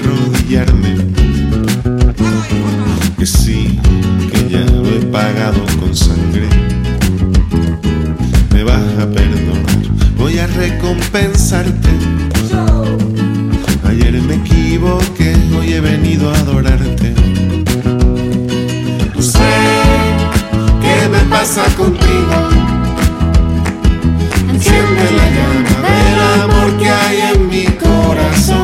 arrodillarme. Que sí, que ya lo he pagado con sangre. Me vas a perdonar, voy a recompensarte. Ayer me equivoqué, hoy he venido a adorarte. No sé qué me pasa contigo. Enciende la llama del amor que hay en mi corazón.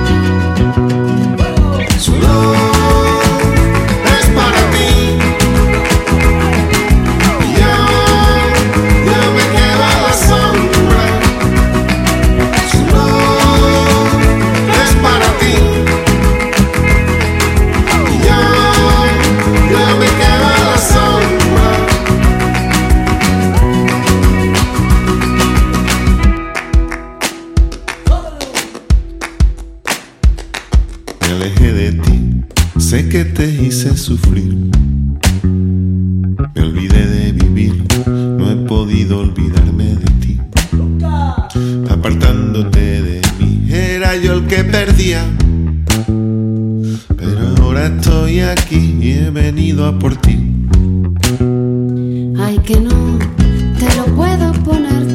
Solo es para ti. Y yo me quedo a la sombra. Solo es para ti. Y yo me quedo a la sombra. Me alejé de ti, sé que te hice sufrir. Me olvidé de vivir, no he podido olvidarme de ti. Apartándote de mí, era yo el que perdía. Pero ahora estoy aquí y he venido a por ti. Ay, que no te lo puedo poner